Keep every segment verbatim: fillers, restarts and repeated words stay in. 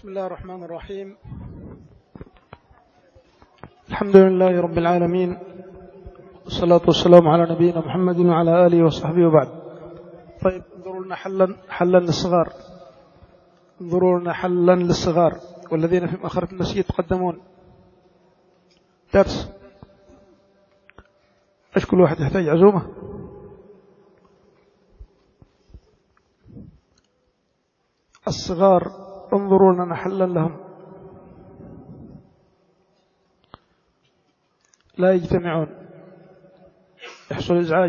بسم الله الرحمن الرحيم. الحمد لله رب العالمين، والصلاة والسلام على نبينا محمد وعلى آله وصحبه وبعد. طيب، انظروا لنا حلا حلا للصغار، انظروا لنا حلا للصغار والذين في مؤخرة المسجد يتقدمون درس. ايش كل واحد يحتاج عزومة؟ الصغار انظروا لنا حلا لهم، لا يجتمعون، يحصل إزعاج.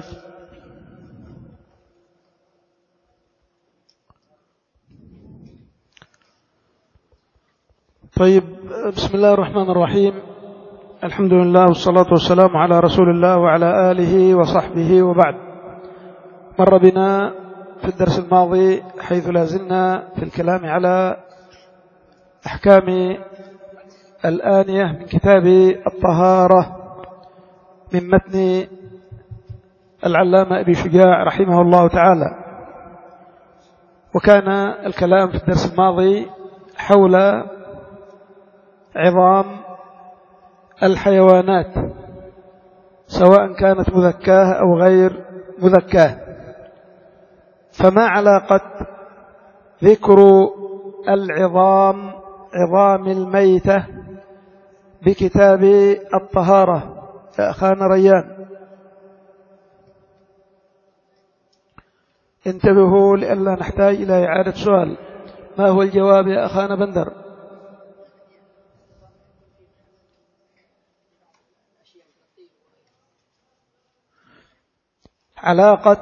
طيب، بسم الله الرحمن الرحيم. الحمد لله والصلاة والسلام على رسول الله وعلى آله وصحبه وبعد. مر بنا في الدرس الماضي حيث لازلنا في الكلام على أحكام الآنية من كتاب الطهارة من متن العلامة أبي شجاع رحمه الله تعالى. وكان الكلام في الدرس الماضي حول عظام الحيوانات سواء كانت مذكاة أو غير مذكاة. فما علاقة ذكر العظام عظام الميتة بكتاب الطهارة يا أخانا ريان؟ انتبهوا لئلا نحتاج إلى إعادة سؤال. ما هو الجواب يا أخانا بندر؟ علاقة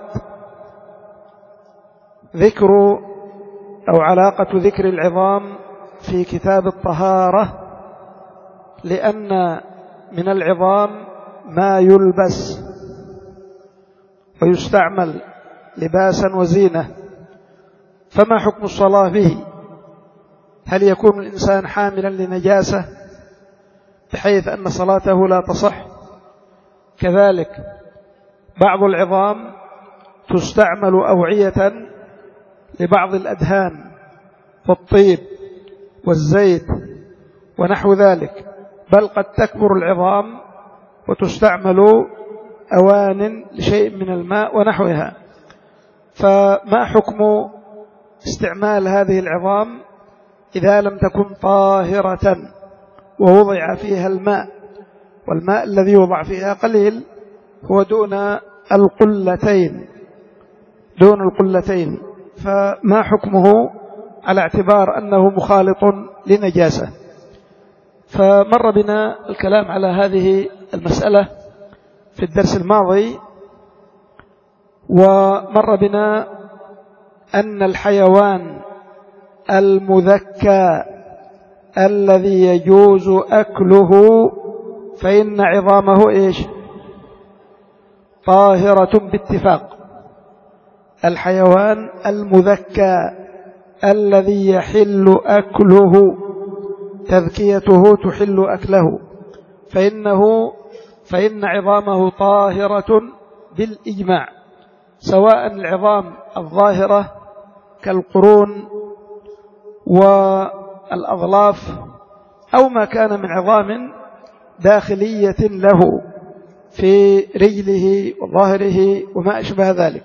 ذكر أو علاقة ذكر العظام في كتاب الطهارة، لأن من العظام ما يلبس ويستعمل لباسا وزينة. فما حكم الصلاة به؟ هل يكون الإنسان حاملا لنجاسة بحيث أن صلاته لا تصح؟ كذلك بعض العظام تستعمل أوعية لبعض الأدهان والطيب والزيت ونحو ذلك، بل قد تكبر العظام وتستعمل أوان لشيء من الماء ونحوها. فما حكم استعمال هذه العظام إذا لم تكن طاهرة ووضع فيها الماء، والماء الذي يوضع فيها قليل هو دون القلتين دون القلتين فما حكمه على اعتبار أنه مخالط لنجاسة؟ فمر بنا الكلام على هذه المسألة في الدرس الماضي، ومر بنا أن الحيوان المذكى الذي يجوز أكله فإن عظامه إيش؟ طاهرة باتفاق. الحيوان المذكى الذي يحل أكله، تذكيته تحل أكله، فإنه فإن عظامه طاهرة بالإجماع، سواء العظام الظاهرة كالقرون والأظلاف أو ما كان من عظام داخلية له في رجله وظاهره وما أشبه ذلك.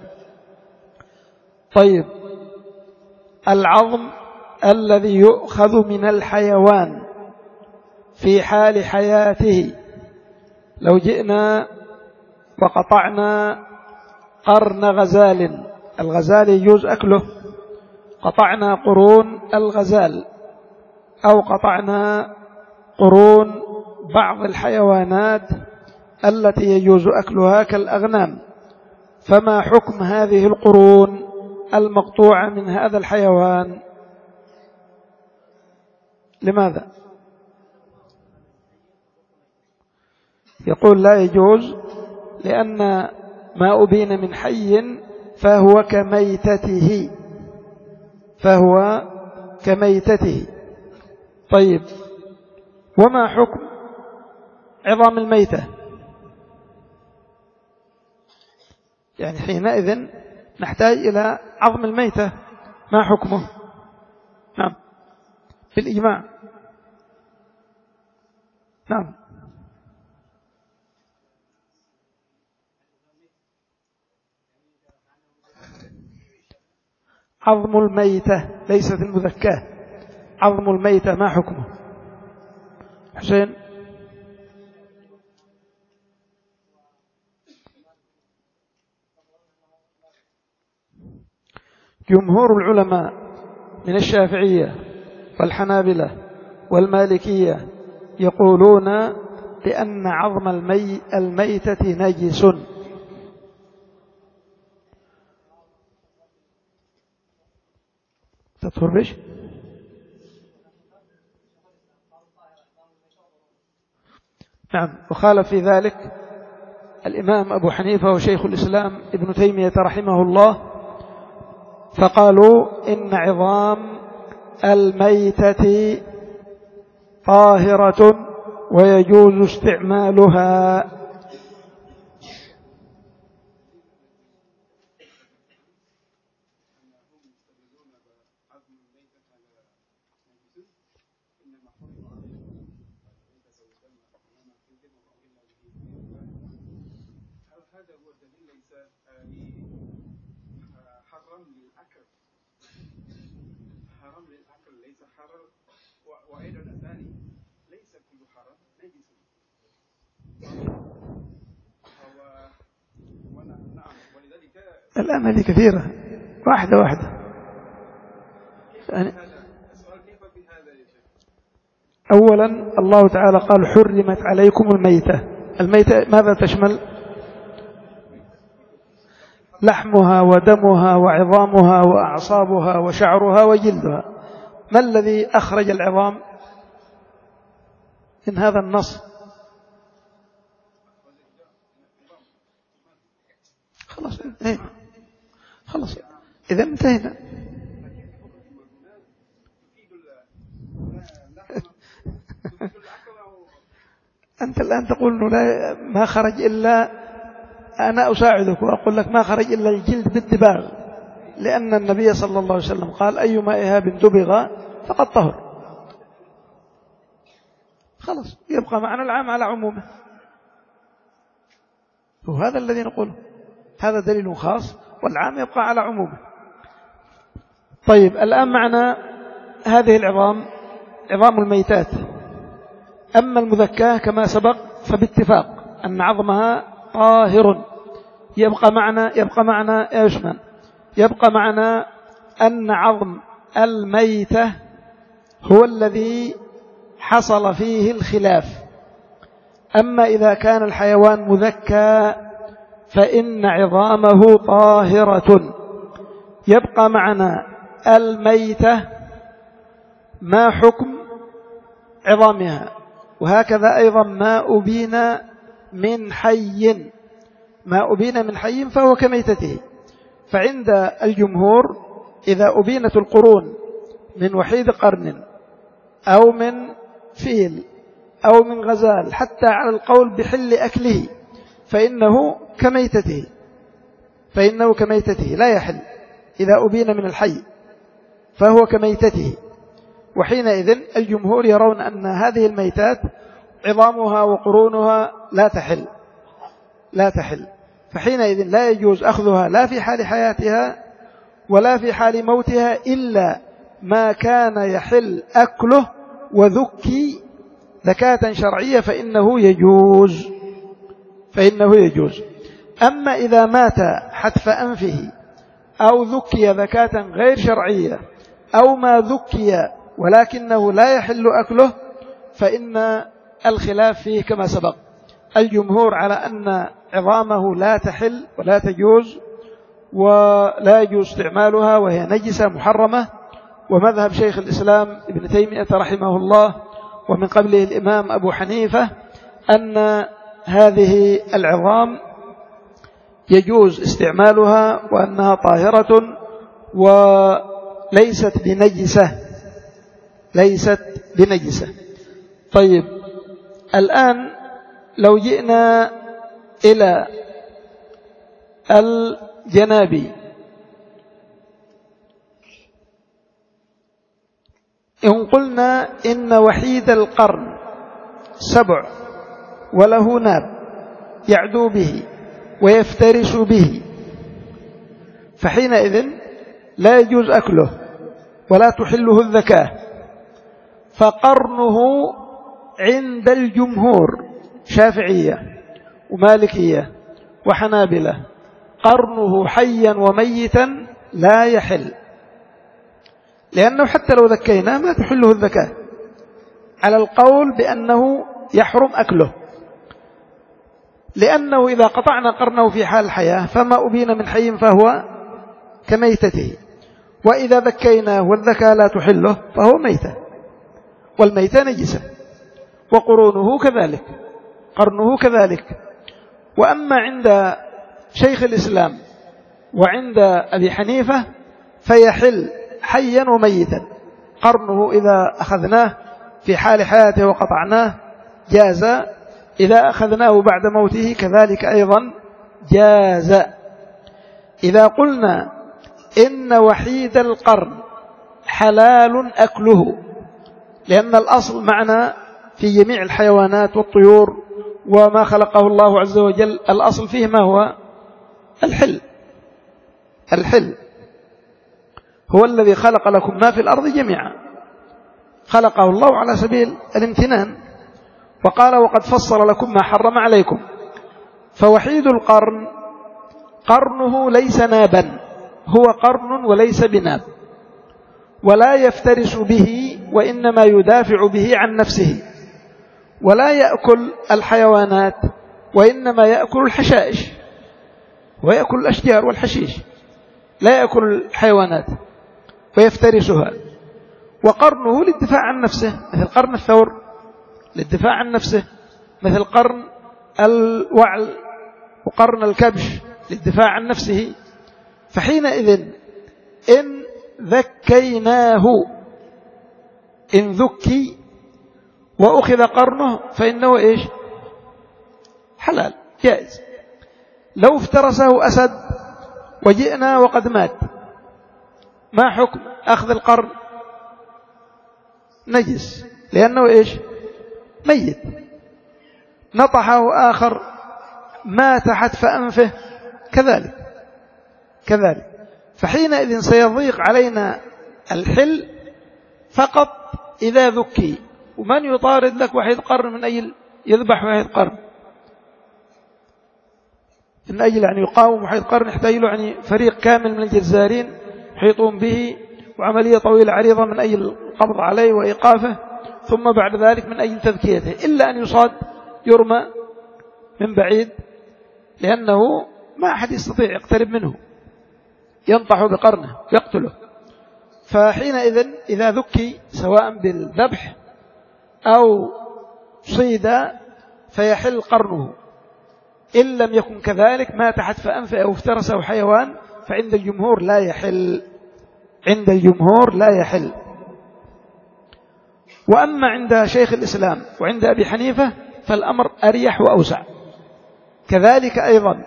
طيب، العظم الذي يؤخذ من الحيوان في حال حياته، لو جئنا وقطعنا قرن غزال، الغزال يجوز أكله، قطعنا قرون الغزال أو قطعنا قرون بعض الحيوانات التي يجوز أكلها كالأغنام، فما حكم هذه القرون المقطوعة من هذا الحيوان؟ لماذا؟ يقول لا يجوز لأن ما أبين من حي فهو كميتته فهو كميتته. طيب، وما حكم عظام الميتة؟ يعني حينئذ نحتاج إلى عظم الميتة، ما حكمه؟ نعم، بالإجماع. نعم. عظم الميتة ليست المذكاة، عظم الميتة ما حكمه؟ حسين. جمهور العلماء من الشافعية والحنابلة والمالكية يقولون بأن عظم المي الميتة نجس. تطهر بش؟ نعم. وخالف في ذلك الإمام أبو حنيفة وشيخ الإسلام ابن تيمية رحمه الله، فقالوا إن عظام الميتة طاهرة ويجوز استعمالها. الآن هذه كثيرة، واحدة واحدة. أولا الله تعالى قال حرمت عليكم الميتة. الميتة ماذا تشمل؟ لحمها ودمها وعظامها وأعصابها وشعرها وجلدها. ما الذي أخرج العظام من هذا النص؟ خلاص انتهينا، خلاص إذا انتهينا. أنت الآن تقول إنه لا ما خرج إلا، أنا أساعدك وأقول لك ما خرج إلا الجلد بالدباغ، لأن النبي صلى الله عليه وسلم قال أيما إهاب دبغ فقد طهر. خلاص يبقى معنا العام على عمومه، وهذا الذي نقوله، هذا دليل خاص والعام يبقى على عمومه. طيب الآن معنا هذه العظام، عظام الميتات. أما المذكاة كما سبق فباتفاق أن عظمها طاهر. يبقى معنا يبقى معنا يا عثمان يبقى معنا أن عظم الميتة هو الذي حصل فيه الخلاف. أما إذا كان الحيوان مذكى فإن عظامه طاهرة. يبقى معنا الميتة ما حكم عظامها، وهكذا أيضا ما أبين من حي، ما أبين من حي فهو كميتته. فعند الجمهور إذا أبينت القرون من وحيد قرن أو من فيل أو من غزال حتى على القول بحل أكله فإنه كميتته، فإنه كميتته لا يحل. إذا أبين من الحي فهو كميتته. وحينئذ الجمهور يرون أن هذه الميتات عظامها وقرونها لا تحل لا تحل فحينئذ لا يجوز أخذها لا في حال حياتها ولا في حال موتها، إلا ما كان يحل أكله وذكي ذكاة شرعية فإنه يجوز فإنه يجوز. أما إذا مات حتف أنفه أو ذكي ذكاة غير شرعية أو ما ذكي ولكنه لا يحل أكله فإن الخلاف فيه كما سبق. الجمهور على أن عظامه لا تحل ولا تجوز ولا يجوز استعمالها وهي نجسة محرمة. ومذهب شيخ الإسلام ابن تيمية رحمه الله ومن قبله الإمام أبو حنيفة أن هذه العظام يجوز استعمالها وأنها طاهرة وليست بنجسة ليست بنجسة. طيب الآن لو جئنا إلى الجنابي، إن قلنا إن وحيد القرن سبع وله ناب يعدو به ويفترس به، فحينئذ لا يجوز أكله ولا تحله الذكاة. فقرنه عند الجمهور شافعية ومالكية وحنابلة قرنه حيا وميتا لا يحل، لأنه حتى لو ذكيناه ما تحله الذكاة، على القول بأنه يحرم أكله، لأنه إذا قطعنا قرنه في حال الحياة فما أبين من حي فهو كميتته، وإذا ذكيناه والذكاة لا تحله فهو ميتة، والميتة نجسة، وقرونه كذلك قرنه كذلك. وأما عند شيخ الإسلام وعند أبي حنيفة فيحل حيا وميتا، قرنه إذا أخذناه في حال حياته وقطعناه جاز، إذا أخذناه بعد موته كذلك أيضا جاز. إذا قلنا إن وحيد القرن حلال أكله، لأن الأصل معنا في جميع الحيوانات والطيور وما خلقه الله عز وجل الأصل فيه ما هو الحل. الحل هو الذي خلق لكم ما في الأرض جميعا، خلقه الله على سبيل الامتنان، وقال وقد فصل لكم ما حرم عليكم. فوحيد القرن قرنه ليس نابا، هو قرن وليس بناب، ولا يفترس به وإنما يدافع به عن نفسه، ولا يأكل الحيوانات وإنما يأكل الحشائش ويأكل الأشجار والحشيش، لا يأكل الحيوانات ويفترسها. وقرنه للدفاع عن نفسه مثل قرن الثور للدفاع عن نفسه، مثل قرن الوعل وقرن الكبش للدفاع عن نفسه. فحينئذ إن ذكيناه إن ذكي وأخذ قرنه فإنه إيش؟ حلال جائز. لو افترسه أسد وجئنا وقد مات ما حكم أخذ القرن؟ نجس، لأنه إيش؟ ميت. نطحه آخر مات حتف أنفه كذلك كذلك. فحينئذ سيضيق علينا الحل فقط إذا ذكي. ومن يطارد لك وحيد قرن من أجل يذبح وحيد قرن؟ من أجل يعني يقاوم وحيد قرن يحتاج له يعني فريق كامل من الجزارين يحيطون به، وعملية طويلة عريضة من أجل القبض عليه وإيقافه، ثم بعد ذلك من أجل تذكيته، إلا أن يصاد يرمى من بعيد، لأنه ما أحد يستطيع يقترب منه، ينطح بقرنه يقتله. فحينئذ إذا ذكي سواء بالذبح أو صيد فيحل قرنه. إن لم يكن كذلك مات حتف أنفه أو افترسه حيوان فعند الجمهور لا يحل، عند الجمهور لا يحل. وأما عند شيخ الإسلام وعند أبي حنيفة فالأمر أريح وأوسع. كذلك أيضا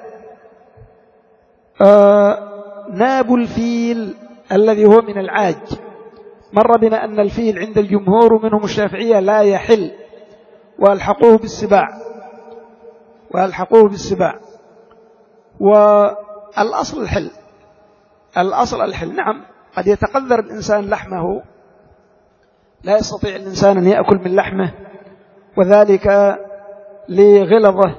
آه ناب الفيل الذي هو من العاج، مر بنا أن الفيل عند الجمهور ومنهم الشافعية لا يحل، والحقوه بالسباع والحقوه بالسباع والأصل الحل، الأصل الحل. نعم قد يتقذر الإنسان لحمه، لا يستطيع الإنسان أن يأكل من لحمه، وذلك لغلظه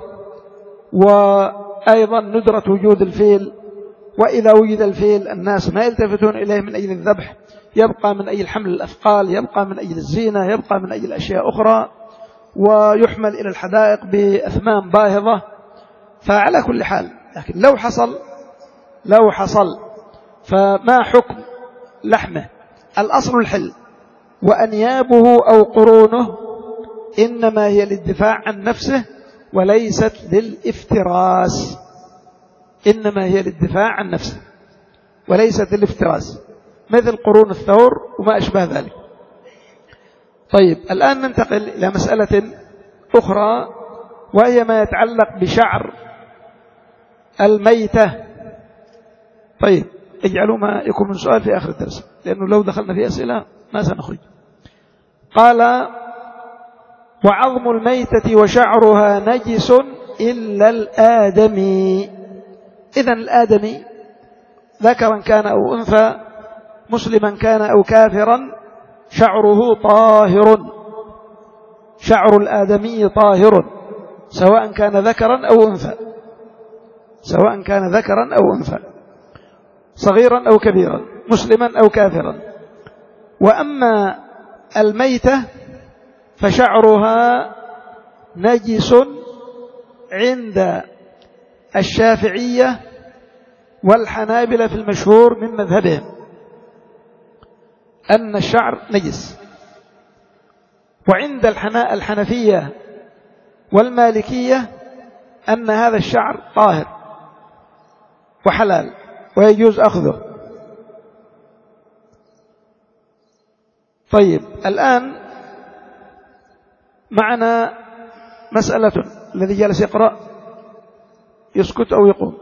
وأيضا ندرة وجود الفيل. وإذا وجد الفيل الناس ما يلتفتون إليه من أجل الذبح، يبقى من أجل حمل الأثقال، يبقى من أجل الزينة، يبقى من أجل أشياء أخرى، ويحمل إلى الحدائق بأثمان باهظة. فعلى كل حال، لكن لو حصل لو حصل فما حكم لحمه؟ الأصل الحل، وأنيابه أو قرونه إنما هي للدفاع عن نفسه وليست للافتراس، إنما هي للدفاع عن نفسه وليست للافتراس، مثل قرون الثور وما أشبه ذلك. طيب الآن ننتقل إلى مسألة أخرى، وهي ما يتعلق بشعر الميتة. طيب اجعلوا ما يكون من سؤال في آخر الدرس، لأنه لو دخلنا في أسئلة ما سنخرج. قال وعظم الميتة وشعرها نجس إلا الآدمي. إذن الآدمي ذكرا كان أو أنثى، مسلما كان أو كافرا، شعره طاهر، شعر الآدمي طاهر سواء كان ذكرا أو أنثى، سواء كان ذكرا أو أنثى، صغيرا أو كبيرا، مسلما أو كافرا. وأما الميتة فشعرها نجس عند الشافعية والحنابلة في المشهور من مذهبهم أن الشعر نجس، وعند الحنفية والمالكية أن هذا الشعر طاهر وحلال ويجوز أخذه. طيب الآن معنا مسألة، الذي جالس يقرأ يسكت أو يقوم.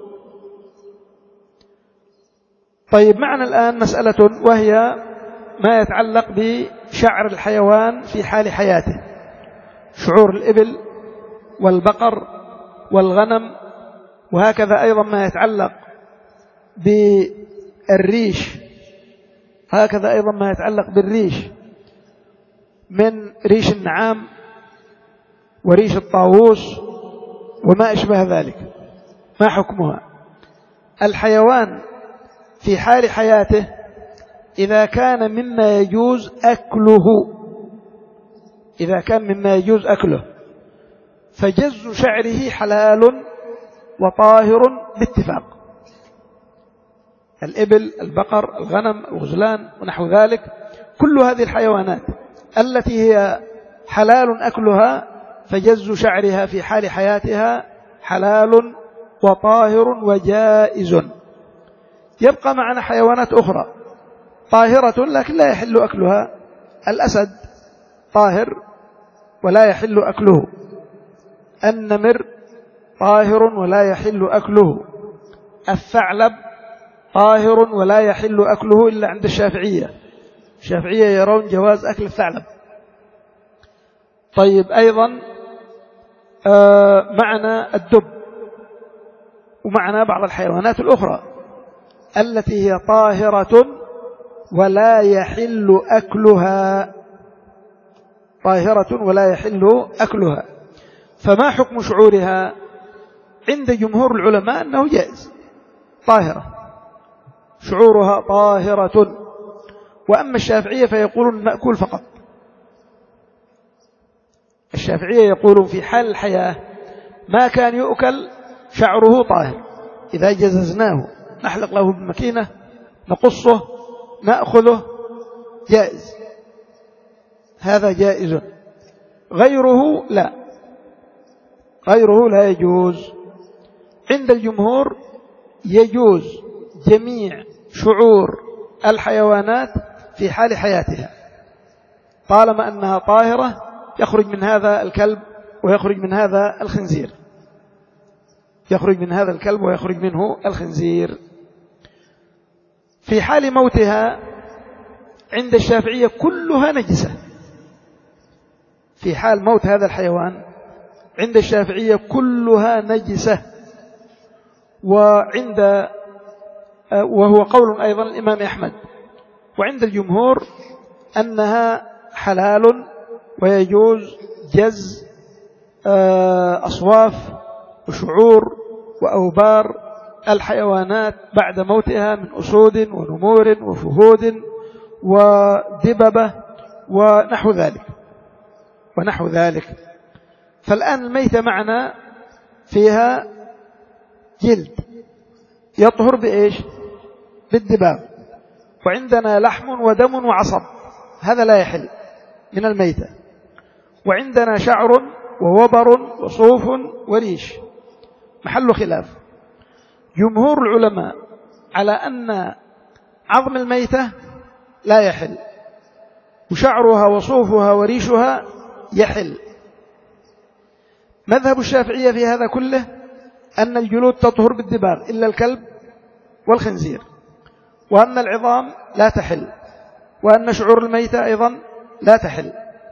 طيب معنا الآن مسألة، وهي ما يتعلق بشعر الحيوان في حال حياته، شعور الإبل والبقر والغنم، وهكذا أيضا ما يتعلق بالريش، هكذا أيضا ما يتعلق بالريش من ريش النعام وريش الطاووس وما أشبه ذلك. ما حكمها؟ الحيوان في حال حياته إذا كان مما يجوز أكله، إذا كان مما يجوز أكله فجز شعره حلال وطاهر باتفاق. الإبل، البقر، الغنم، الغزلان ونحو ذلك، كل هذه الحيوانات التي هي حلال أكلها فجز شعرها في حال حياتها حلال وطاهر وجائز. يبقى معنا حيوانات أخرى طاهرة لكن لا يحل أكلها. الأسد طاهر ولا يحل أكله، النمر طاهر ولا يحل أكله، الثعلب طاهر ولا يحل أكله إلا عند الشافعية، الشافعية يرون جواز أكل الثعلب. طيب أيضا آه معنا الدب، ومعنا بعض الحيوانات الأخرى التي هي طاهرة ولا يحل أكلها، طاهرة ولا يحل أكلها. فما حكم شعورها؟ عند جمهور العلماء أنه جائز، طاهرة، شعورها طاهرة. وأما الشافعية فيقولون المأكول فقط، الشافعية يقولون في حال الحياة ما كان يؤكل شعره طاهر، إذا جززناه نحلق له بالمكينة نقصه نأخذه جائز، هذا جائز. غيره لا، غيره لا يجوز. عند الجمهور يجوز جميع شعور الحيوانات في حال حياتها طالما أنها طاهرة، يخرج من هذا الكلب ويخرج من هذا الخنزير، يخرج من هذا الكلب ويخرج منه الخنزير. في حال موتها عند الشافعية كلها نجسة، في حال موت هذا الحيوان عند الشافعية كلها نجسة. وعند وهو قول أيضا الإمام أحمد. وعند الجمهور أنها حلال ويجوز جز أصواف وشعور وأوبار الحيوانات بعد موتها من أسود ونمور وفهود ودببة ونحو ذلك ونحو ذلك. فالآن الميتة معنا فيها جلد يطهر بإيش؟ بالدباب، وعندنا لحم ودم وعصب، هذا لا يحل من الميتة. وعندنا شعر ووبر وصوف وريش، محل خلاف. جمهور العلماء على أن عظم الميتة لا يحل، وشعرها وصوفها وريشها يحل. مذهب الشافعية في هذا كله أن الجلود تطهر بالدباغ إلا الكلب والخنزير، وأن العظام لا تحل، وأن شعور الميتة أيضا لا تحل.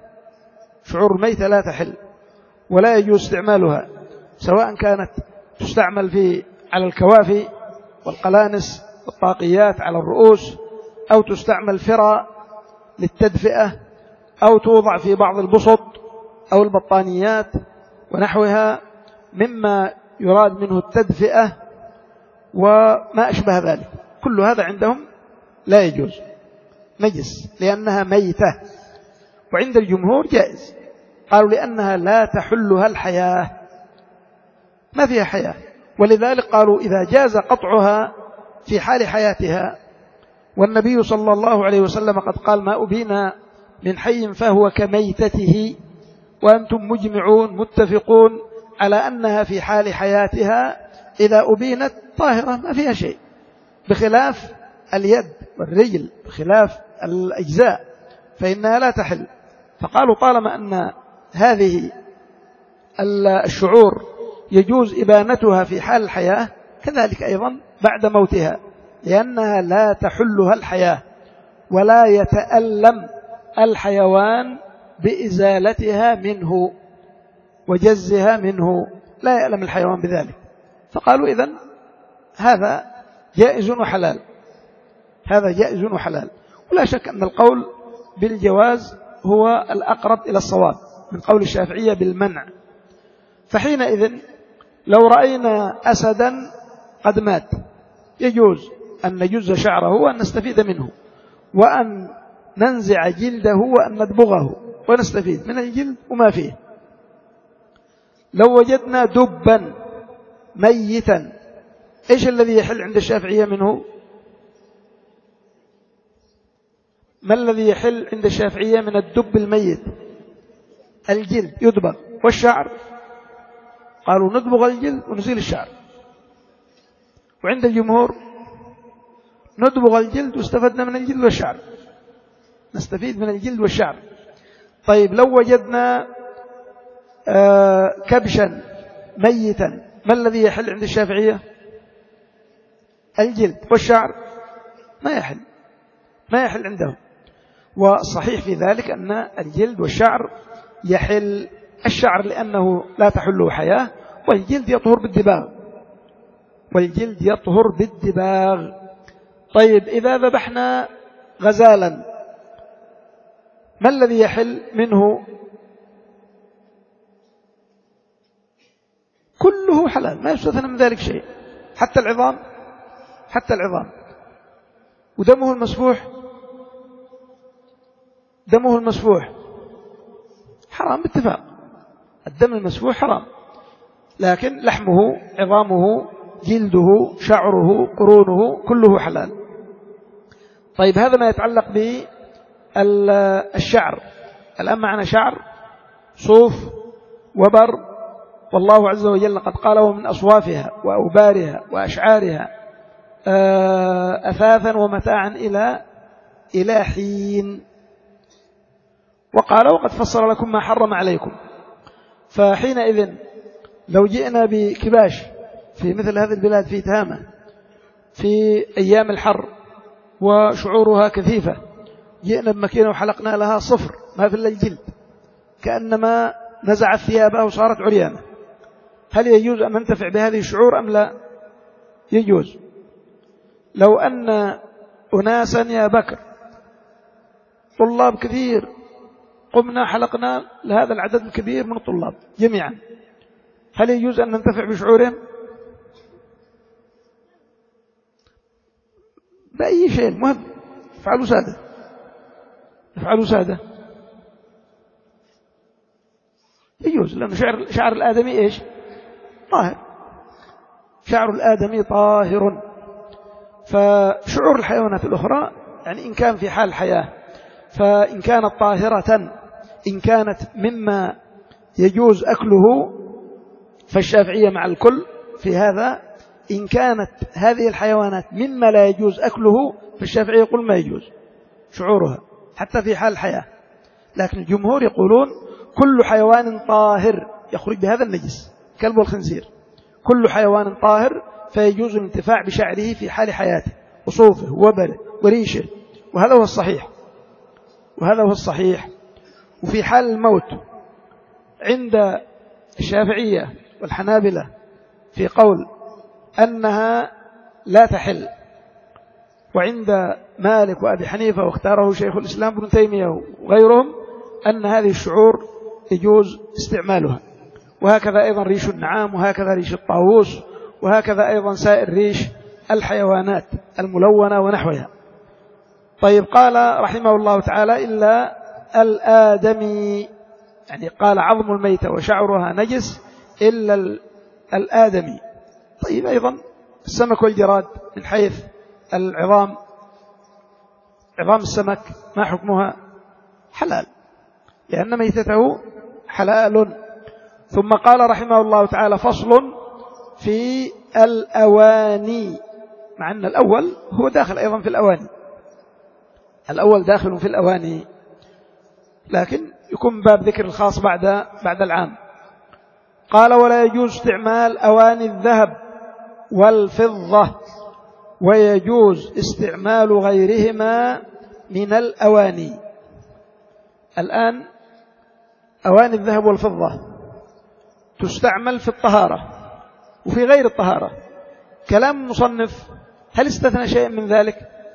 شعور الميتة لا تحل ولا يجوز استعمالها، سواء كانت تستعمل في على الكوافي والقلانس والطاقيات على الرؤوس، أو تستعمل فرى للتدفئة، أو توضع في بعض البسط أو البطانيات ونحوها مما يراد منه التدفئة وما أشبه ذلك. كل هذا عندهم لا يجوز، نجس لأنها ميتة. وعند الجمهور جائز، قالوا لأنها لا تحلها الحياة، ما فيها حياة، ولذلك قالوا إذا جاز قطعها في حال حياتها، والنبي صلى الله عليه وسلم قد قال ما أبين من حي فهو كميتته، وأنتم مجمعون متفقون على أنها في حال حياتها إذا أبينت طاهرة ما فيها شيء، بخلاف اليد والرجل، بخلاف الأجزاء فإنها لا تحل. فقالوا طالما أن هذه الشعور يجوز إبانتها في حال الحياة، كذلك أيضا بعد موتها، لأنها لا تحلها الحياة، ولا يتألم الحيوان بإزالتها منه وجزها منه، لا يألم الحيوان بذلك. فقالوا إذن هذا جائز وحلال، هذا جائز وحلال. ولا شك أن القول بالجواز هو الأقرب إلى الصواب من قول الشافعية بالمنع. فحينئذ لو رأينا أسدا قد مات يجوز أن نجز شعره وأن نستفيد منه، وأن ننزع جلده وأن ندبغه ونستفيد من الجلد وما فيه. لو وجدنا دبا ميتا، إيش الذي يحل عند الشافعية منه؟ ما الذي يحل عند الشافعية من الدب الميت؟ الجلد يدبغ، والشعر قالوا ندبغ الجلد ونزيل الشعر. وعند الجمهور ندبغ الجلد واستفدنا من الجلد والشعر، نستفيد من الجلد والشعر. طيب لو وجدنا آه كبشا ميتا، ما الذي يحل عند الشافعية؟ الجلد، والشعر ما يحل، ما يحل عندهم. والصحيح في ذلك أن الجلد والشعر يحل. الشعر لأنه لا تحله حياة، والجلد يطهر بالدباغ، والجلد يطهر بالدباغ. طيب إذا ذبحنا غزالا، ما الذي يحل منه؟ كله حلال، ما يستثنى من ذلك شيء، حتى العظام، حتى العظام. ودمه المسفوح، دمه المسفوح حرام باتفاق، الدم المسفوح حرام، لكن لحمه، عظامه، جلده، شعره، قرونه كله حلال. طيب هذا ما يتعلق بالشعر. الآن معنا شعر صوف وبر، والله عز وجل قد قال ومن أصوافها وأوبارها وأشعارها أثاثا ومتاعا إلى إلى حين، وقال وقد فصل لكم ما حرم عليكم. فحينئذ لو جئنا بكباش في مثل هذه البلاد في تهامة في أيام الحر وشعورها كثيفة، جئنا بمكينة وحلقنا لها صفر ما في إلا الجلد، كأنما نزعت ثيابها وصارت عريانة، هل يجوز أن ننتفع بهذه الشعور أم لا؟ يجوز. لو أن أناسا يا بكر طلاب كثير قمنا حلقنا لهذا العدد الكبير من الطلاب جميعا، هل يجوز أن ننتفع بشعورهم؟ بأي شيء، مهم افعلوا سادة، افعلوا سادة، يجوز، لأن شعر, شعر الآدمي إيش؟ طاهر، شعر الآدمي طاهر. فشعور الحيوانات الأخرى يعني إن كان في حال الحياة فإن كانت طاهرة، إن كانت مما يجوز أكله فالشافعية مع الكل في هذا. إن كانت هذه الحيوانات مما لا يجوز أكله فالشافعية يقول ما يجوز شعورها حتى في حال الحياة. لكن الجمهور يقولون كل حيوان طاهر يخرج بهذا النجس، كلب والخنزير، كل حيوان طاهر فيجوز الانتفاع بشعره في حال حياته وصوفه وبله وريشه، وهذا هو الصحيح، وهذا هو الصحيح. وفي حال الموت عند الشافعية والحنابلة في قول أنها لا تحل، وعند مالك وأبي حنيفة واختاره شيخ الإسلام ابن تيمية وغيرهم أن هذه الشعور يجوز استعمالها، وهكذا أيضا ريش النعام، وهكذا ريش الطاووس، وهكذا أيضا سائر ريش الحيوانات الملونة ونحوها. طيب، قال رحمه الله تعالى إلا الآدمي، يعني قال عظم الميتة وشعرها نجس إلا الآدمي. طيب، أيضا السمك والجراد من حيث العظام، عظام السمك ما حكمها؟ حلال، لأن ميتته حلال. ثم قال رحمه الله تعالى فصل في الأواني، مع أن الأول هو داخل أيضا في الأواني، الأول داخل في الأواني، لكن يكون باب ذكر الخاص بعد بعد العام. قال ولا يجوز استعمال أواني الذهب والفضة، ويجوز استعمال غيرهما من الأواني. الآن أواني الذهب والفضة تستعمل في الطهارة وفي غير الطهارة. كلام المصنف هل استثنى شيء من ذلك؟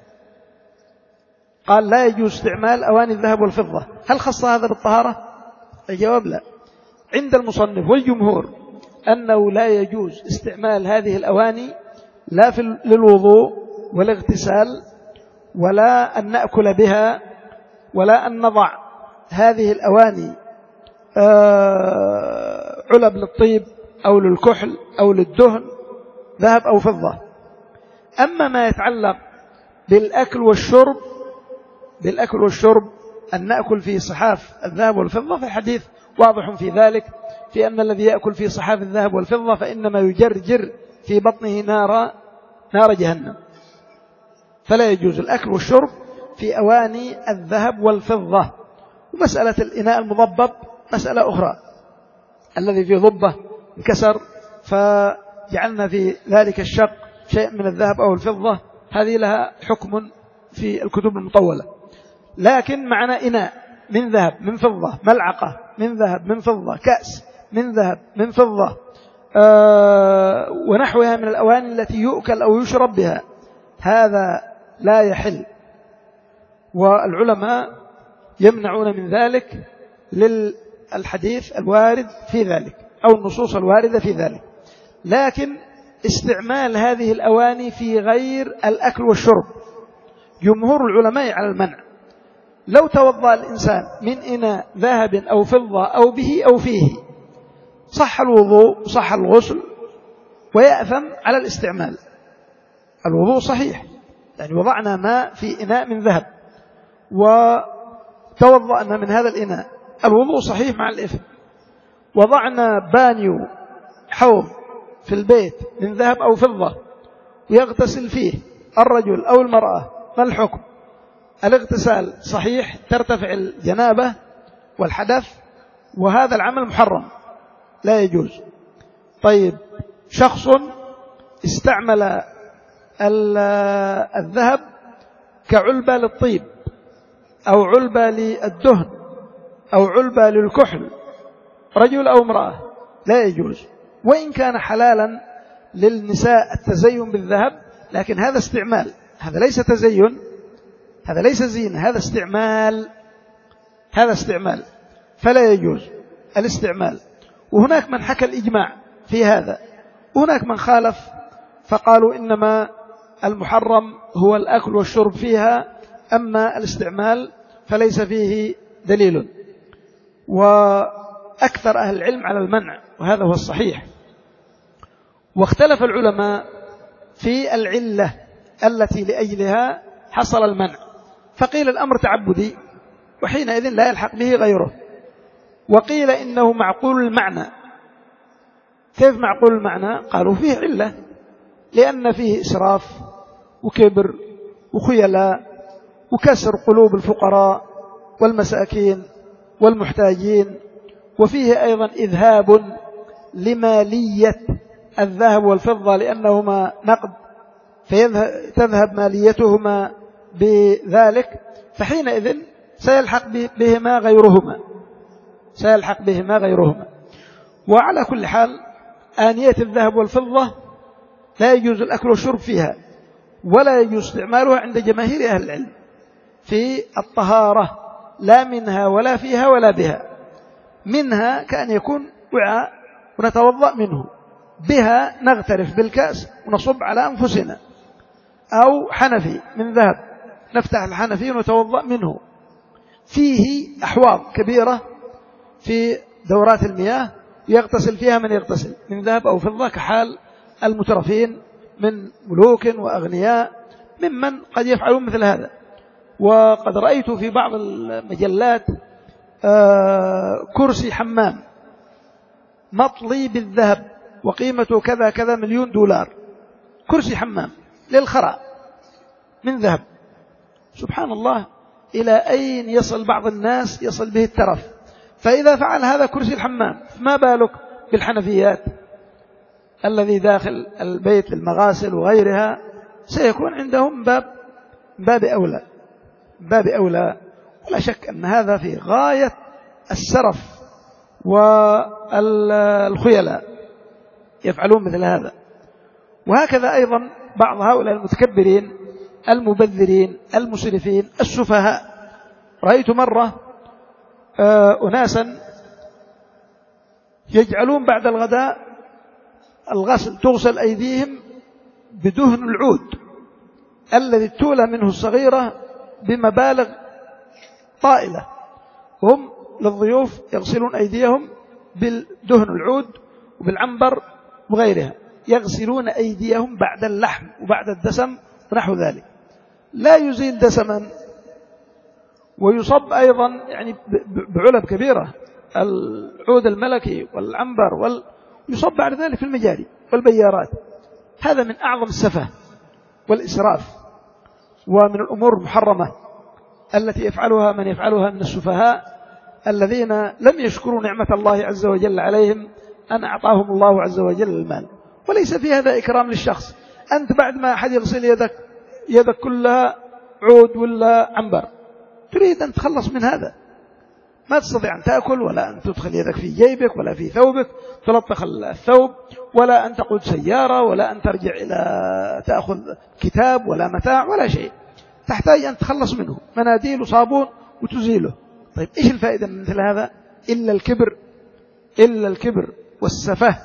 قال لا يجوز استعمال أواني الذهب والفضة، هل خص هذا بالطهارة؟ الجواب لا. عند المصنف والجمهور أنه لا يجوز استعمال هذه الأواني لا في للوضوء والاغتسال، ولا أن نأكل بها، ولا أن نضع هذه الأواني علب للطيب أو للكحل أو للدهن ذهب أو فضة. أما ما يتعلق بالأكل والشرب، بالأكل والشرب أن نأكل في صحاف الذهب والفضة، فالحديث واضح في ذلك، في أن الذي يأكل في صحاف الذهب والفضة فإنما يجرجر في بطنه نار نار جهنم. فلا يجوز الأكل والشرب في أواني الذهب والفضة. ومسألة الإناء المضبب مسألة أخرى، الذي في ضبة انكسر فجعلنا في ذلك الشق شيء من الذهب أو الفضة، هذه لها حكم في الكتب المطولة. لكن معنا إناء من ذهب من فضة، ملعقة من ذهب من فضة، كأس من ذهب من فضة، آه ونحوها من الأواني التي يؤكل أو يشرب بها، هذا لا يحل. والعلماء يمنعون من ذلك للحديث الوارد في ذلك أو النصوص الواردة في ذلك. لكن استعمال هذه الأواني في غير الأكل والشرب جمهور العلماء على المنع. لو توضأ الإنسان من إناء ذهب أو فضة أو به أو فيه صح الوضوء صح الغسل، ويأثم على الاستعمال. الوضوء صحيح، يعني وضعنا ماء في إناء من ذهب وتوضأنا من هذا الإناء، الوضوء صحيح مع الإثم. وضعنا بانيو حوض في البيت من ذهب أو فضة ويغتسل فيه الرجل أو المرأة، ما الحكم؟ الاغتسال صحيح، ترتفع الجنابة والحدث، وهذا العمل محرم لا يجوز. طيب، شخص استعمل الذهب كعلبة للطيب أو علبة للدهن أو علبة للكحل، رجل أو امرأة، لا يجوز. وإن كان حلالا للنساء التزين بالذهب، لكن هذا استعمال، هذا ليس تزين، هذا ليس زين، هذا استعمال، هذا استعمال، فلا يجوز الاستعمال. وهناك من حكى الإجماع في هذا، وهناك من خالف فقالوا إنما المحرم هو الأكل والشرب فيها، أما الاستعمال فليس فيه دليل. وأكثر أهل العلم على المنع، وهذا هو الصحيح. واختلف العلماء في العلة التي لأجلها حصل المنع، فقيل الأمر تعبدي وحينئذ لا يلحق به غيره، وقيل إنه معقول المعنى. كيف معقول المعنى؟ قالوا فيه علة، لأن فيه إسراف وكبر وخيلاء وكسر قلوب الفقراء والمساكين والمحتاجين، وفيه أيضا إذهاب لمالية الذهب والفضة لأنهما نقد، فتذهب ماليتهما بذلك، فحينئذ سيلحق بهما غيرهما. سيلحق بهما غيرهما. وعلى كل حال آنية الذهب والفضة لا يجوز الأكل والشرب فيها، ولا يجوز استعمالها عند جماهير أهل العلم في الطهارة، لا منها ولا فيها ولا بها. منها كأن يكون وعاء ونتوضأ منه، بها نغترف بالكأس ونصب على أنفسنا، أو حنفي من ذهب نفتح الحنفي ونتوضأ منه. فيه أحواض كبيرة في دورات المياه يغتسل فيها من يغتسل من ذهب أو فضة، كحال المترفين من ملوك وأغنياء ممن قد يفعلون مثل هذا. وقد رأيت في بعض المجلات كرسي حمام مطلي بالذهب وقيمته كذا كذا مليون دولار، كرسي حمام للخراء من ذهب. سبحان الله، إلى أين يصل بعض الناس، يصل به الترف. فإذا فعل هذا كرسي الحمام، ما بالك بالحنفيات الذي داخل البيت للمغاسل وغيرها، سيكون عندهم باب باب أولى باب أولى. ولا شك أن هذا في غاية السرف والخيلاء يفعلون مثل هذا. وهكذا أيضا بعض هؤلاء المتكبرين المبذرين المسرفين السفهاء. رأيت مرة أناسا يجعلون بعد الغداء الغسل تغسل أيديهم بدهن العود الذي تولى منه الصغيرة بمبالغ طائلة، هم للضيوف يغسلون أيديهم بالدهن العود وبالعنبر وغيرها، يغسلون أيديهم بعد اللحم وبعد الدسم ونحو ذلك. لا يزيل دسما، ويصب أيضا يعني بعلب كبيرة العود الملكي والعنبر وال... يصب بعد ذلك في المجاري والبيارات. هذا من أعظم السفه والإسراف، ومن الأمور المحرمة التي يفعلها من يفعلها من السفهاء الذين لم يشكروا نعمة الله عز وجل عليهم أن أعطاهم الله عز وجل المال. وليس في هذا إكرام للشخص. أنت بعد ما أحد يغسل يدك يدك كلها عود ولا عنبر، تريد أن تخلص من هذا، ما تستطيع أن تأكل، ولا أن تدخل يدك في جيبك ولا في ثوبك تلطخ الثوب، ولا أن تقود سيارة، ولا أن ترجع إلى تأخذ كتاب ولا متاع ولا شيء. تحتاج أن تخلص منه، مناديل وصابون وتزيله. طيب إيش الفائدة من مثل هذا؟ إلا الكبر إلا الكبر والسفه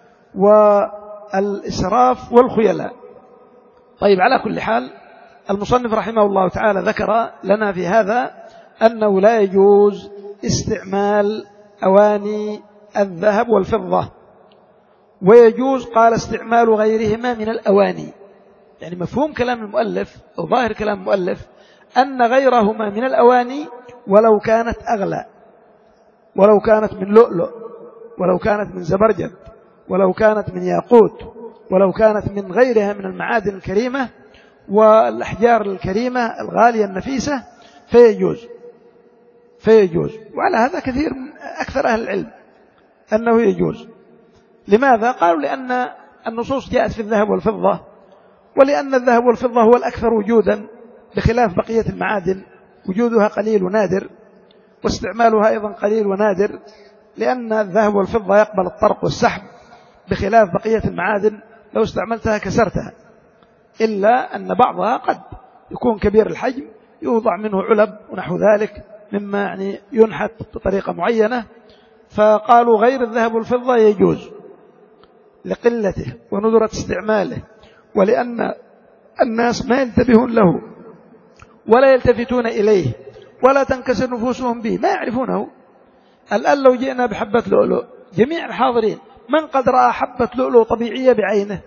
والإسراف والخيلاء. طيب على كل حال، المصنف رحمه الله تعالى ذكر لنا في هذا أنه لا يجوز استعمال أواني الذهب والفضة، ويجوز قال استعمال غيرهما من الأواني. يعني مفهوم كلام المؤلف أو ظاهر كلام المؤلف أن غيرهما من الأواني ولو كانت أغلى، ولو كانت من لؤلؤ، ولو كانت من زبرجد، ولو كانت من ياقوت، ولو كانت من غيرها من المعادن الكريمة والأحجار الكريمة الغالية النفيسة، فيجوز فيجوز وعلى هذا كثير من أكثر أهل العلم أنه يجوز. لماذا؟ قالوا لأن النصوص جاءت في الذهب والفضة، ولأن الذهب والفضة هو الأكثر وجودا، بخلاف بقية المعادن وجودها قليل ونادر، واستعمالها أيضا قليل ونادر، لأن الذهب والفضة يقبل الطرق والسحب، بخلاف بقية المعادن لو استعملتها كسرتها. إلا أن بعضها قد يكون كبير الحجم، يوضع منه علب ونحو ذلك مما يعني ينحت بطريقة معينة. فقالوا غير الذهب والفضة يجوز لقلته وندرة استعماله، ولأن الناس ما ينتبهون له ولا يلتفتون إليه ولا تنكسر نفوسهم به، ما يعرفونه. الآن لو جئنا بحبة لؤلؤ، جميع الحاضرين من قد رأى حبة لؤلؤ طبيعية بعينه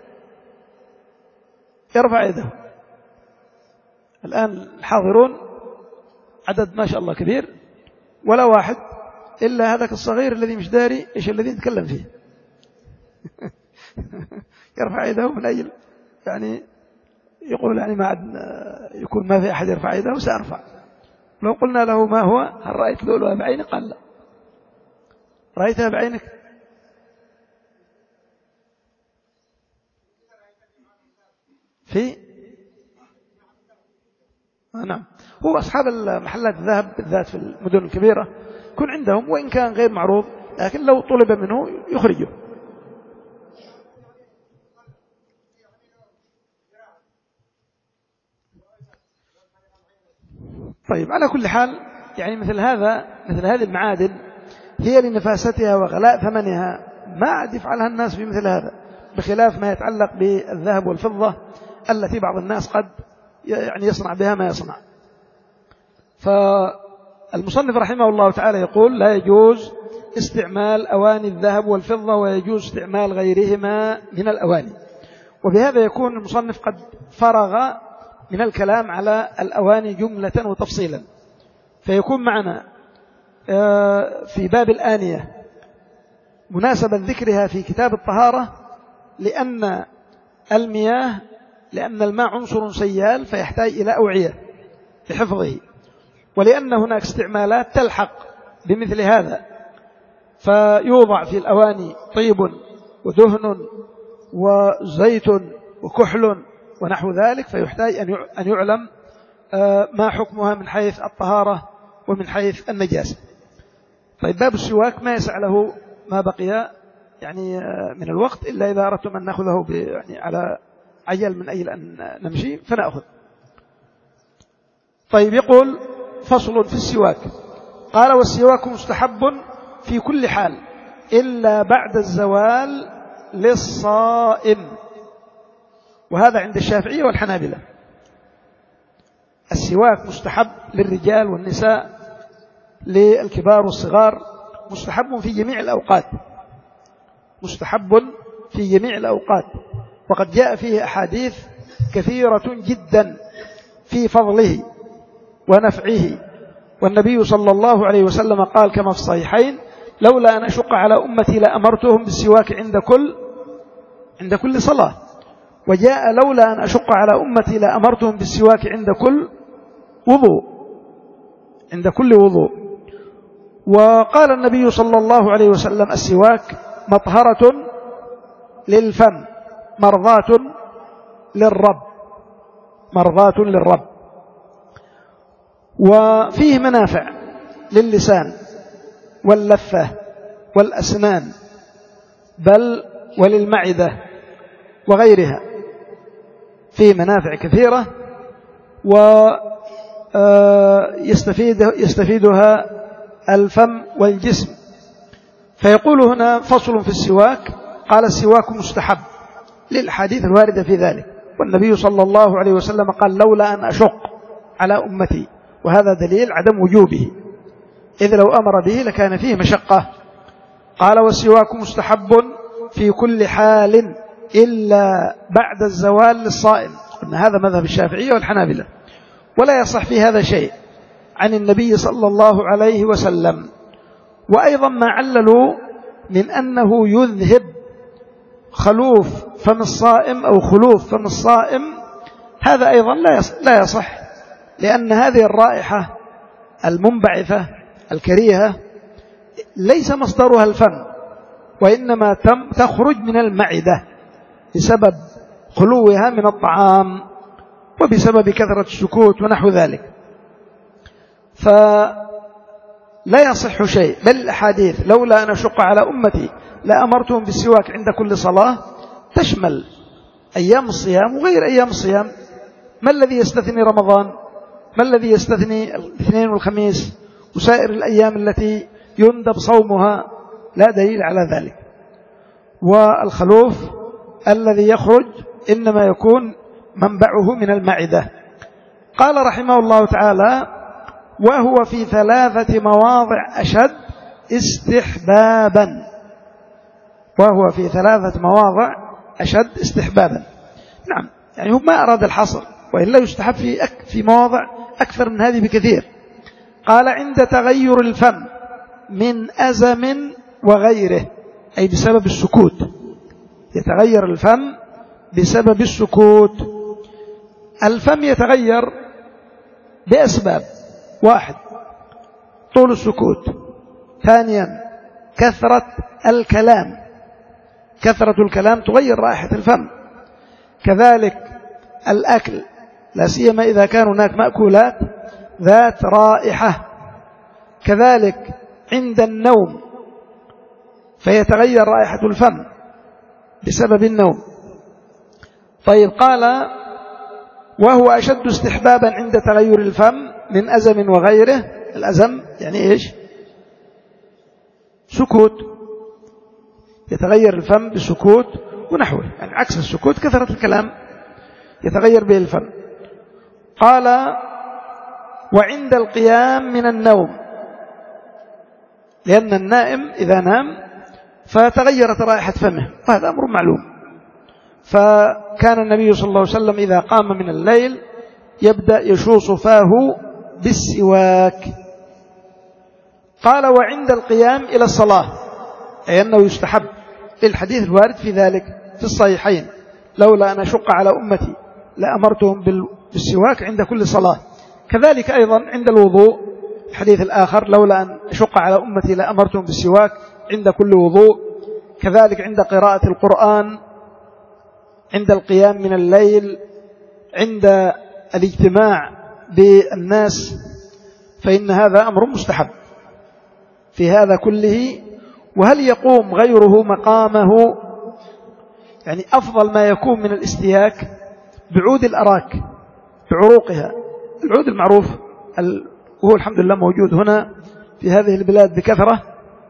يرفع يده. الآن الحاضرون عدد ما شاء الله كبير، ولا واحد إلا هذاك الصغير الذي مش داري إيش الذي نتكلم فيه يرفع يده من أجل يعني يقول يعني ما عد يكون ما في أحد يرفع يده سأرفع. لو قلنا له ما هو، هل رأيت لؤلؤة بعينك؟ قال لا. رأيتها بعينك؟ في آه نعم. هو أصحاب محلات الذهب بالذات في المدن الكبيرة يكون عندهم وإن كان غير معروض، لكن لو طلب منه يخرجه. طيب على كل حال يعني مثل هذا مثل هذه المعادن هي لنفاستها وغلاء ثمنها ما عاد يفعلها الناس في مثل هذا، بخلاف ما يتعلق بالذهب والفضة التي بعض الناس قد يعني يصنع بها ما يصنع. فالمصنف رحمه الله تعالى يقول لا يجوز استعمال أواني الذهب والفضة ويجوز استعمال غيرهما من الأواني. وبهذا يكون المصنف قد فرغ من الكلام على الأواني جملة وتفصيلا، فيكون معنا في باب الآنية مناسبة ذكرها في كتاب الطهارة، لأن المياه لأن الماء عنصر سيال فيحتاج إلى أوعية لحفظه، ولأن هناك استعمالات تلحق بمثل هذا، فيوضع في الأواني طيب ودهن وزيت وكحل ونحو ذلك، فيحتاج أن يعلم ما حكمها من حيث الطهارة ومن حيث النجاسة. طيب باب السواك ما يسع له ما بقي يعني من الوقت، إلا إذا أردتم أن نأخذه يعني على عجل من أجل أن نمشي فنأخذ. طيب يقول فصل في السواك. قال والسواك مستحب في كل حال إلا بعد الزوال للصائم، وهذا عند الشافعية والحنابلة. السواك مستحب للرجال والنساء للكبار والصغار، مستحب في جميع الأوقات، مستحب في جميع الأوقات، وقد جاء فيه أحاديث كثيرة جدا في فضله ونفعه. والنبي صلى الله عليه وسلم قال كما في الصحيحين لولا أن أشق على أمتي لأمرتهم بالسواك عند كل عند كل صلاة، وجاء لولا أن أشق على أمتي لأمرتهم بالسواك عند كل وضوء عند كل وضوء. وقال النبي صلى الله عليه وسلم السواك مطهرة للفم مرضاة للرب مرضاة للرب. وفيه منافع للسان واللثة والأسنان بل وللمعدة وغيرها، فيه منافع كثيرة ويستفيد يستفيدها الفم والجسم. فيقول هنا فصل في السواك. قال السواك مستحب للحديث الواردة في ذلك، والنبي صلى الله عليه وسلم قال لولا أن أشق على أمتي، وهذا دليل عدم وجوبه، إذ لو أمر به لكان فيه مشقة. قال والسواك مستحب في كل حال إلا بعد الزوال للصائم، قلنا هذا مذهب الشافعية والحنابلة، ولا يصح في هذا شيء عن النبي صلى الله عليه وسلم. وأيضا ما عللوا من أنه يذهب خلوف فم الصائم أو خلوف فم الصائم، هذا أيضا لا يصح، لأن هذه الرائحة المنبعثة الكريهة ليس مصدرها الفم، وإنما تخرج من المعدة بسبب خلوها من الطعام وبسبب كثرة السكوت ونحو ذلك، فلا يصح شيء. بل الأحاديث لولا أن أشق على أمتي لأمرتهم بالسواك عند كل صلاة تشمل أيام الصيام وغير أيام الصيام. ما الذي يستثني رمضان؟ ما الذي يستثني الاثنين والخميس وسائر الأيام التي يندب صومها؟ لا دليل على ذلك. والخلوف الذي يخرج إنما يكون منبعه من المعدة. قال رحمه الله تعالى وهو في ثلاثة مواضع أشد استحبابا، وهو في ثلاثة مواضع أشد استحبابا. نعم، يعني هو ما أراد الحصر، وإلا يستحب في, أك في مواضع أكثر من هذه بكثير. قال عند تغير الفم من أزم وغيره، أي بسبب السكوت، يتغير الفم بسبب السكوت. الفم يتغير بأسباب: واحد طول السكوت، ثانيا كثرة الكلام، كثرة الكلام تغير رائحة الفم، كذلك الأكل، لا سيما إذا كان هناك مأكولات ذات رائحة، كذلك عند النوم فيتغير رائحة الفم بسبب النوم. طيب قال وهو أشد استحبابا عند تغير الفم من أزم وغيره. الأزم يعني إيش؟ سكوت، يتغير الفم بسكوت ونحوه، يعني عكس السكوت كثرة الكلام يتغير به الفم. قال وعند القيام من النوم، لأن النائم إذا نام فتغيرت رائحة فمه، وهذا أمر معلوم. فكان النبي صلى الله عليه وسلم إذا قام من الليل يبدأ يشوص فاه بالسواك. قال وعند القيام إلى الصلاة، أي أنه يستحب للحديث الوارد في ذلك في الصحيحين: لولا أن أشق على أمتي لأمرتهم بالسواك عند كل صلاة. كذلك أيضا عند الوضوء الحديث الآخر: لولا أن أشق على أمتي لأمرتهم بالسواك عند كل وضوء. كذلك عند قراءة القرآن، عند القيام من الليل، عند الاجتماع بالناس، فإن هذا أمر مستحب في هذا كله. وهل يقوم غيره مقامه؟ يعني أفضل ما يكون من الاستياك بعود الأراك بعروقها، العود المعروف وهو الحمد لله موجود هنا في هذه البلاد بكثرة،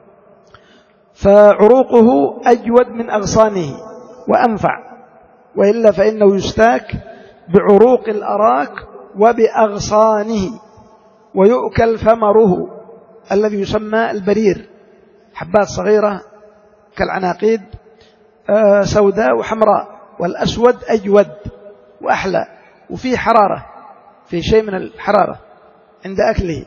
فعروقه أجود من أغصانه وأنفع، وإلا فإنه يستاك بعروق الأراك وبأغصانه، ويؤكل ثمره الذي يسمى البرير، حبات صغيرة كالعناقيد سوداء وحمراء، والأسود أجود وأحلى وفيه حرارة، في شيء من الحرارة عند أكله.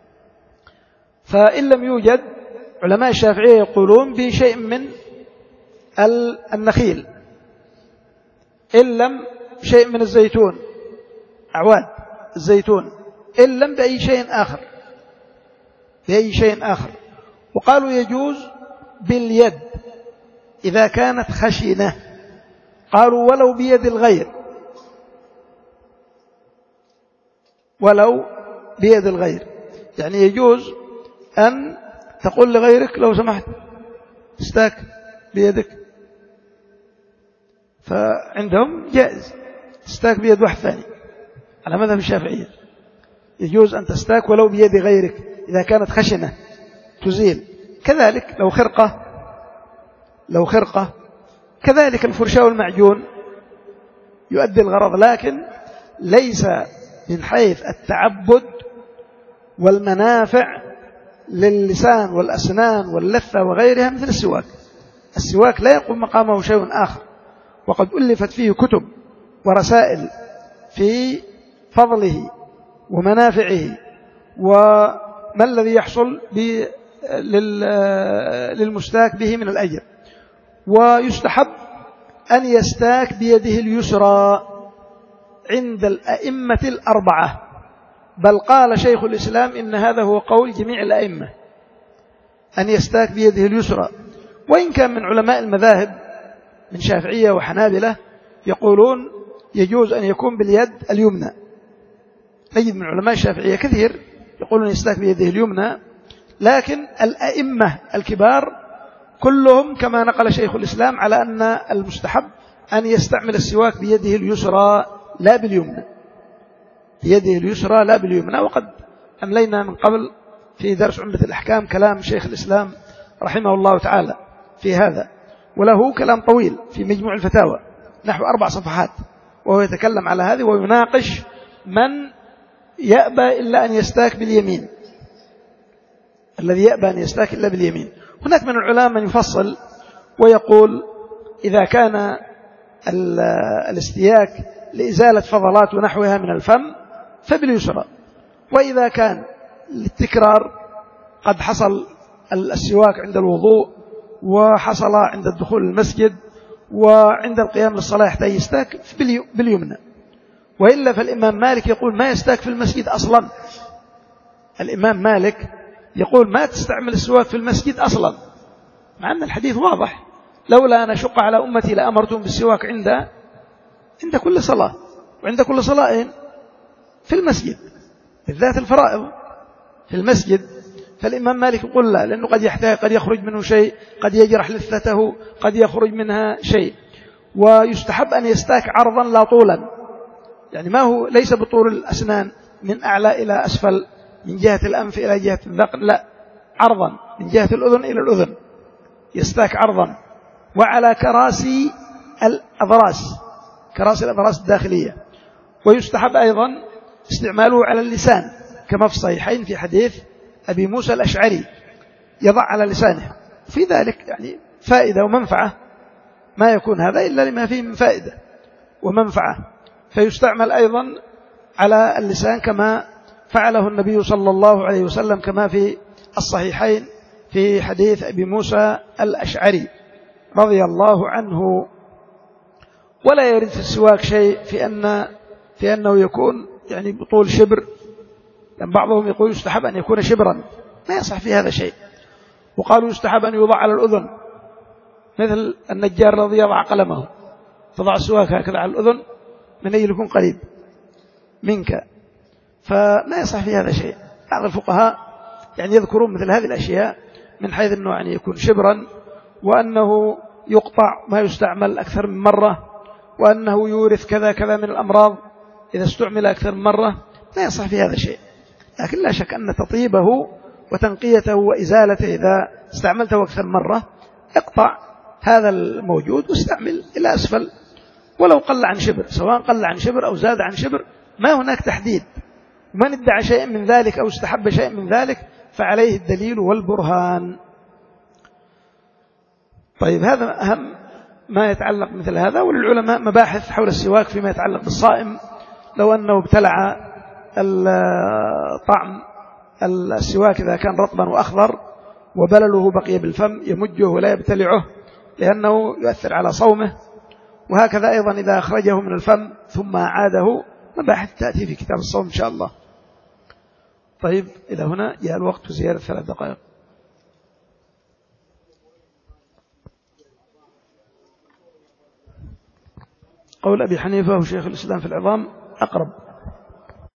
فإن لم يوجد علماء الشافعية يقولون بشيء من النخيل، إن لم شيء من الزيتون، أعواد الزيتون، إن لم بأي شيء آخر بأي شيء آخر. وقالوا يجوز باليد إذا كانت خشنة، قالوا ولو بيد الغير، ولو بيد الغير، يعني يجوز أن تقول لغيرك لو سمحت استاك بيدك، فعندهم جائز تستاك بيد واحد ثاني على مذهب الشافعية، يجوز أن تستاك ولو بيد غيرك إذا كانت خشنة تزيل. كذلك لو خرقة لو خرقة كذلك الفرشاة والمعجون يؤدي الغرض، لكن ليس من حيث التعبد والمنافع للسان والأسنان واللثة وغيرها مثل السواك. السواك لا يقوم مقامه شيء آخر، وقد ألفت فيه كتب ورسائل في فضله ومنافعه وما الذي يحصل للمستاك به من الأجر. ويستحب أن يستاك بيده اليسرى عند الأئمة الأربعة، بل قال شيخ الإسلام إن هذا هو قول جميع الأئمة أن يستاك بيده اليسرى. وإن كان من علماء المذاهب من شافعية وحنابلة يقولون يجوز أن يكون باليد اليمنى، نجد من علماء الشافعية كثير يقولون يستاك بيده اليمنى، لكن الأئمة الكبار كلهم كما نقل شيخ الإسلام على أن المستحب أن يستعمل السواك بيده اليسرى لا باليمنى، بيده اليسرى لا باليمنى. وقد أملينا من قبل في درس عمدة الأحكام كلام شيخ الإسلام رحمه الله تعالى في هذا، وله كلام طويل في مجموع الفتاوى نحو أربع صفحات، وهو يتكلم على هذه ويناقش من يأبى إلا أن يستاك باليمين، الذي يأبى أن يستاك إلا باليمين. هناك من العلماء من يفصل ويقول إذا كان الاستياك لإزالة فضلات ونحوها من الفم فباليسرى، وإذا كان للتكرار قد حصل السواك عند الوضوء وحصل عند الدخول المسجد وعند القيام للصلاة يحتاج يستاك باليمنى. وإلا فالإمام مالك يقول ما يستاك في المسجد أصلا، الإمام مالك يقول ما تستعمل السواك في المسجد أصلا، مع أن الحديث واضح: لولا أن أشق على أمتي لأمرتهم بالسواك عند عند كل صلاة، وعند كل صلاة في المسجد بالذات الفرائض في المسجد. فالإمام مالك يقول لا، لأنه قد يحتاج، قد يخرج منه شيء، قد يجرح لثته، قد يخرج منها شيء. ويستحب أن يستاك عرضا لا طولا، يعني ما هو ليس بطول الأسنان من أعلى إلى أسفل من جهة الأنف إلى جهة الذقن، لا، عرضا من جهة الأذن إلى الأذن، يستاك عرضا. وعلى كراسي الأضراس، كراسي الأضراس الداخلية. ويستحب أيضا استعماله على اللسان، كما في الصحيحين في حديث أبي موسى الأشعري، يضع على لسانه. في ذلك يعني فائدة ومنفعة، ما يكون هذا إلا لما فيه من فائدة ومنفعة. فيستعمل أيضا على اللسان كما فعله النبي صلى الله عليه وسلم، كما في الصحيحين في حديث أبي موسى الأشعري رضي الله عنه. ولا يرد في السواك شيء في أن في أنه يكون يعني بطول شبر، لأن بعضهم يقول يستحب أن يكون شبرا، ما يصح في هذا شيء. وقالوا يستحب أن يوضع على الأذن، مثل النجار الذي يضع قلمه، تضع السواك هكذا على الأذن من أجل يكون قريب منك، فما يصح في هذا شيء. بعض الفقهاء يعني يذكرون مثل هذه الأشياء من حيث أنه يعني يكون شبرا، وأنه يقطع ما يستعمل أكثر من مرة، وأنه يورث كذا كذا من الأمراض إذا استعمل أكثر من مرة، لا يصح في هذا شيء. لكن لا شك أن تطيبه وتنقيته وإزالته إذا استعملته أكثر من مرة، اقطع هذا الموجود واستعمل إلى أسفل ولو قل عن شبر، سواء قل عن شبر أو زاد عن شبر، ما هناك تحديد. ومن ادعى شيء من ذلك أو استحب شيء من ذلك فعليه الدليل والبرهان. طيب، هذا أهم ما يتعلق مثل هذا. وللعلماء مباحث حول السواك فيما يتعلق بالصائم، لو أنه ابتلع طعم السواك إذا كان رطبا وأخضر وبلله بقي بالفم يمجه ولا يبتلعه لأنه يؤثر على صومه. وهكذا أيضا إذا أخرجه من الفم ثم عاده، مباحث تأتي في كتاب الصوم إن شاء الله. طيب، إلى هنا جاء الوقت زيادة ثلاث دقائق. قول أبي حنيفة وشيخ الإسلام في العظام أقرب.